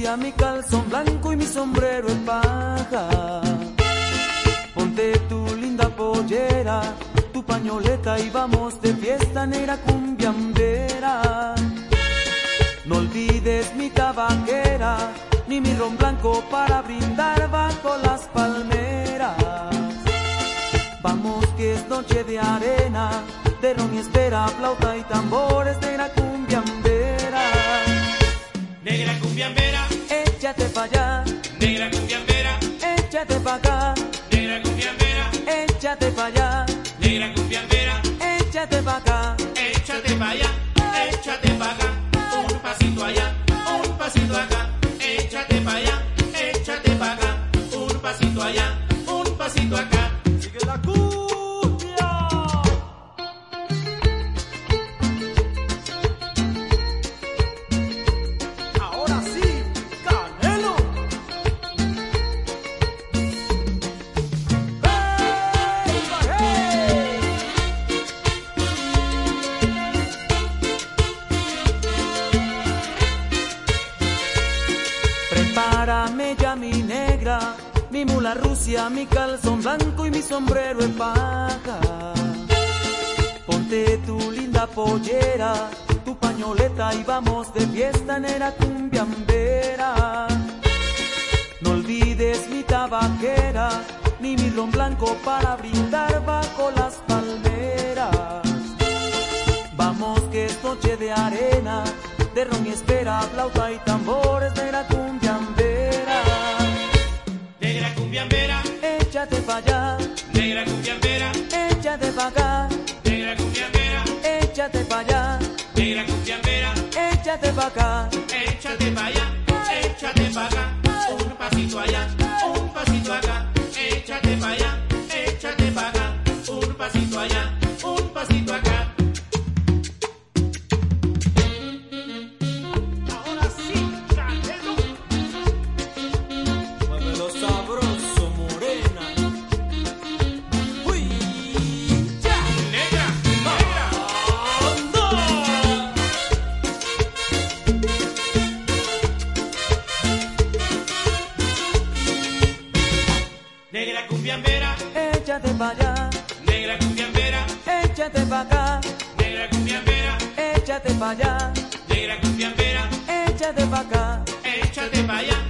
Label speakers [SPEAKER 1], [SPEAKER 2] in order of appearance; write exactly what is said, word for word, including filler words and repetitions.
[SPEAKER 1] Rusia, mi calzón blanco y mi sombrero en paja. Ponte tu linda pollera, tu pañoleta y vamos de fiesta, negra cumbiambera. No olvides mi tabaquera, ni mi ron blanco para brindar bajo las palmeras. Vamos que es noche de arena, de ron y espera, flauta y tambores, negra cumbiambera.
[SPEAKER 2] Negra cumbiambera,
[SPEAKER 1] échate pa' allá.
[SPEAKER 2] Negra cumbiambera,
[SPEAKER 1] échate pa' acá.
[SPEAKER 2] Negra cumbiambera,
[SPEAKER 1] échate pa' allá.
[SPEAKER 2] Negra cumbiambera,
[SPEAKER 1] échate pa' acá.
[SPEAKER 2] échate pa' allá, échate pa' acá. Un pasito allá, un pasito acá. Échate pa' allá, échate pa' acá. Un pasito allá, un pasito acá.
[SPEAKER 1] Sigue la cumbia. Ahora sí, Canelo. ¡Hey, hey! Prepárame ya mi negra, mi mula Rusia, mi calzón blanco y mi sombrero en paja. Ponte tu linda pollera, tu pañoleta y vamos de fiesta, negra cumbiambera. No olvides mi tabaquera, ni mi ron blanco para brindar bajo las palmeras. Vamos que es noche de arena, de ron y espera, flauta y tambores, negra cumbiambera.
[SPEAKER 2] Negra cumbiambera,
[SPEAKER 1] Échate pa' allá,
[SPEAKER 2] negra cumbiambera,
[SPEAKER 1] échate pa' acá.
[SPEAKER 2] negra cumbiambera,
[SPEAKER 1] Échate pa' allá,
[SPEAKER 2] negra cumbiambera,
[SPEAKER 1] échate pa' acá.
[SPEAKER 2] échate pa' allá, échate pa' acá. Un pasito allá, un pasito acá. Échate pa' allá, échate pa' acá. Un pasito allá, un pasito acá. Ahora sí, Canelo.
[SPEAKER 1] Muévelo sabroso, morena. Uy, ya.
[SPEAKER 2] Negra, negra.
[SPEAKER 1] ¡Anda!
[SPEAKER 2] Negra cumbiambera,
[SPEAKER 1] Échate pa' allá,
[SPEAKER 2] negra cumbiambera,
[SPEAKER 1] échate pa' acá.
[SPEAKER 2] negra cumbiambera,
[SPEAKER 1] Échate pa' allá,
[SPEAKER 2] negra cumbiambera,
[SPEAKER 1] échate pa' acá.
[SPEAKER 2] échate pa' allá,